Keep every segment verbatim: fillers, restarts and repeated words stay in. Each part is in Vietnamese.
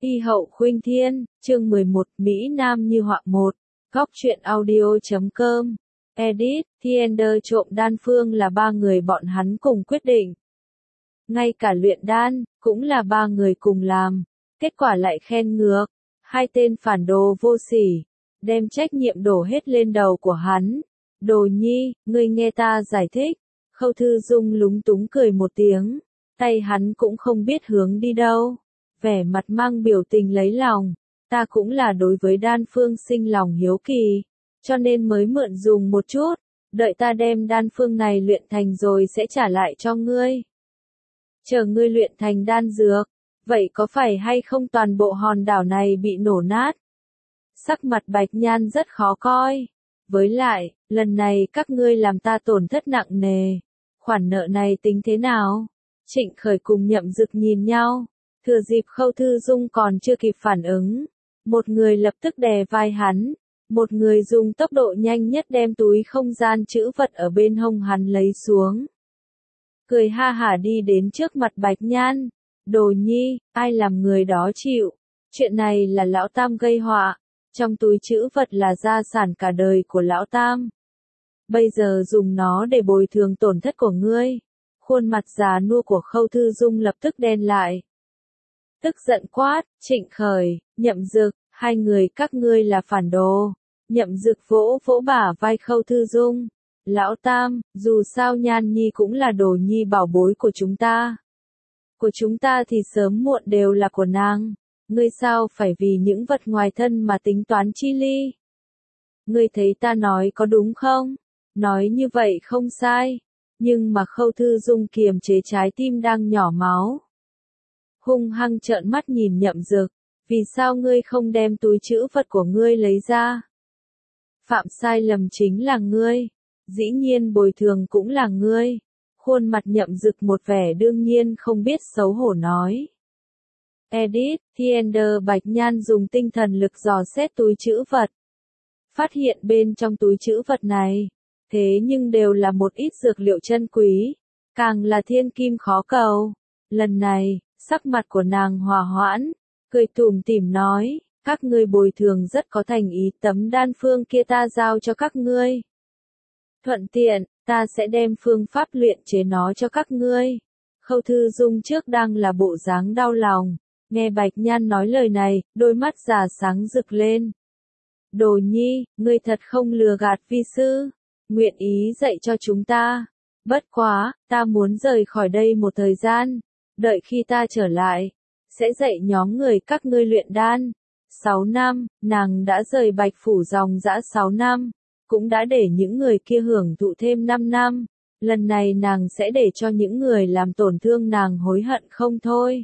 Y hậu khuynh thiên, chương mười một, Mỹ Nam như họa một, góc truyện audio chấm com, edit, Thiender trộm đan phương là ba người bọn hắn cùng quyết định. Ngay cả luyện đan, cũng là ba người cùng làm, kết quả lại khen ngược, hai tên phản đồ vô sỉ, đem trách nhiệm đổ hết lên đầu của hắn. Đồ Nhi, ngươi nghe ta giải thích, Khâu Thư Dung lúng túng cười một tiếng, tay hắn cũng không biết hướng đi đâu. Vẻ mặt mang biểu tình lấy lòng, ta cũng là đối với đan phương sinh lòng hiếu kỳ, cho nên mới mượn dùng một chút, đợi ta đem đan phương này luyện thành rồi sẽ trả lại cho ngươi. Chờ ngươi luyện thành đan dược, vậy có phải hay không toàn bộ hòn đảo này bị nổ nát? Sắc mặt Bạch Nhan rất khó coi, với lại, lần này các ngươi làm ta tổn thất nặng nề, khoản nợ này tính thế nào? Trịnh Khởi cùng Nhậm Dực nhìn nhau. Thừa dịp Khâu Thư Dung còn chưa kịp phản ứng, một người lập tức đè vai hắn, một người dùng tốc độ nhanh nhất đem túi không gian trữ vật ở bên hông hắn lấy xuống. Cười ha hả đi đến trước mặt Bạch Nhan, Đồ Nhi, ai làm người đó chịu, chuyện này là Lão Tam gây họa, trong túi trữ vật là gia sản cả đời của Lão Tam. Bây giờ dùng nó để bồi thường tổn thất của ngươi. Khuôn mặt già nua của Khâu Thư Dung lập tức đen lại. Tức giận quát, Trịnh Khởi, Nhậm Dực, hai người các ngươi là phản đồ. Nhậm Dực vỗ vỗ bả vai Khâu Thư Dung. Lão Tam, dù sao Nhan Nhi cũng là Đồ Nhi bảo bối của chúng ta. Của chúng ta thì sớm muộn đều là của nàng. Ngươi sao phải vì những vật ngoài thân mà tính toán chi ly? Ngươi thấy ta nói có đúng không? Nói như vậy không sai. Nhưng mà Khâu Thư Dung kiềm chế trái tim đang nhỏ máu. Hung hăng trợn mắt nhìn Nhậm Dực, vì sao ngươi không đem túi trữ vật của ngươi lấy ra? Phạm sai lầm chính là ngươi, dĩ nhiên bồi thường cũng là ngươi. Khuôn mặt Nhậm Dực một vẻ đương nhiên không biết xấu hổ nói. Edit, Thiender Bạch Nhan dùng tinh thần lực dò xét túi trữ vật. Phát hiện bên trong túi trữ vật này, thế nhưng đều là một ít dược liệu chân quý, càng là thiên kim khó cầu. Lần này, sắc mặt của nàng hòa hoãn, cười tủm tỉm nói, các ngươi bồi thường rất có thành ý, tấm đan phương kia ta giao cho các ngươi. Thuận tiện, ta sẽ đem phương pháp luyện chế nó cho các ngươi. Khâu Thư Dung trước đang là bộ dáng đau lòng, nghe Bạch Nhan nói lời này, đôi mắt già sáng rực lên. Đồ Nhi, ngươi thật không lừa gạt vi sư, nguyện ý dạy cho chúng ta. Bất quá, ta muốn rời khỏi đây một thời gian. Đợi khi ta trở lại, sẽ dạy nhóm người các ngươi luyện đan. Sáu năm, nàng đã rời Bạch Phủ dòng dã sáu năm, cũng đã để những người kia hưởng thụ thêm năm năm. Lần này nàng sẽ để cho những người làm tổn thương nàng hối hận không thôi.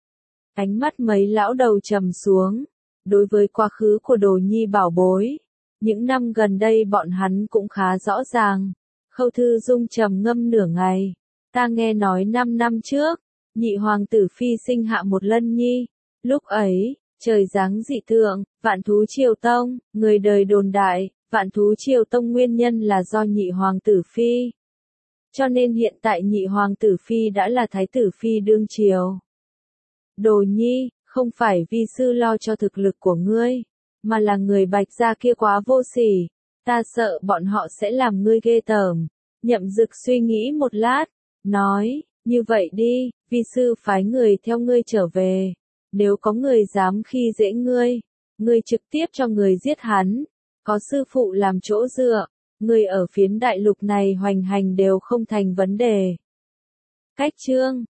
Ánh mắt mấy lão đầu trầm xuống, đối với quá khứ của Đồ Nhi bảo bối. Những năm gần đây bọn hắn cũng khá rõ ràng. Khâu Thư Dung trầm ngâm nửa ngày. Ta nghe nói năm năm trước, nhị hoàng tử phi sinh hạ một lân nhi. Lúc ấy, trời giáng dị tượng, Vạn Thú Triều Tông, người đời đồn đại, Vạn Thú Triều Tông nguyên nhân là do nhị hoàng tử phi. Cho nên hiện tại nhị hoàng tử phi đã là thái tử phi đương triều. Đồ Nhi, không phải vi sư lo cho thực lực của ngươi, mà là người Bạch gia kia quá vô sỉ, ta sợ bọn họ sẽ làm ngươi ghê tởm. Nhậm Dực suy nghĩ một lát, nói, như vậy đi, vi sư phái người theo ngươi trở về, nếu có người dám khi dễ ngươi, ngươi trực tiếp cho người giết hắn, có sư phụ làm chỗ dựa, ngươi ở phiến đại lục này hoành hành đều không thành vấn đề. Cách chương